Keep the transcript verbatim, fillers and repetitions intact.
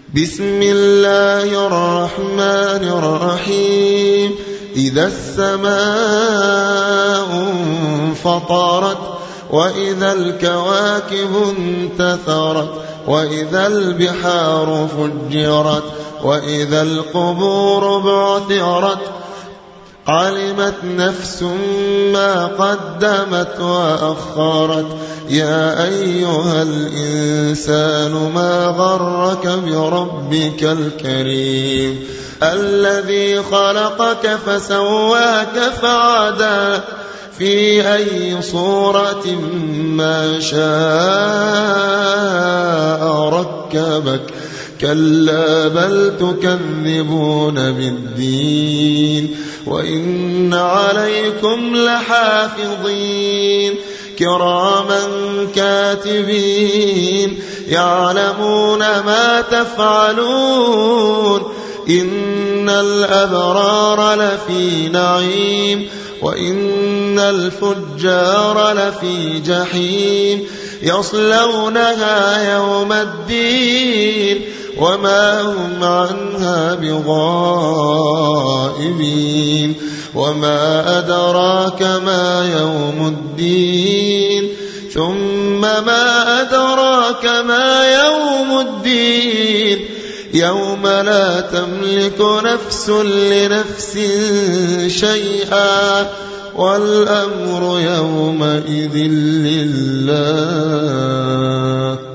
بسم الله الرحمن الرحيم إذا السماء انفطرت وإذا الكواكب انتثرت وإذا البحار فجرت وإذا القبور بعثرت علمت نفس ما قدمت وأخرت يا أيها الإنسان ما غرك بربك الكريم الذي خلقك فسواك فعدل في أي صورة ما شاء ركبك كلا بل تكذبون بالدين وإن عليكم لحافظين كراما كاتبين يعلمون ما تفعلون إن الأبرار لفي نعيم وإن الفجار لفي جحيم يصلونها يوم الدين وما هم عنها بغائبين وما أدراك ما يوم الدين ثم ما أدراك ما يوم الدين يوم لا تملك نفس لنفس شيئا والأمر يومئذ لله.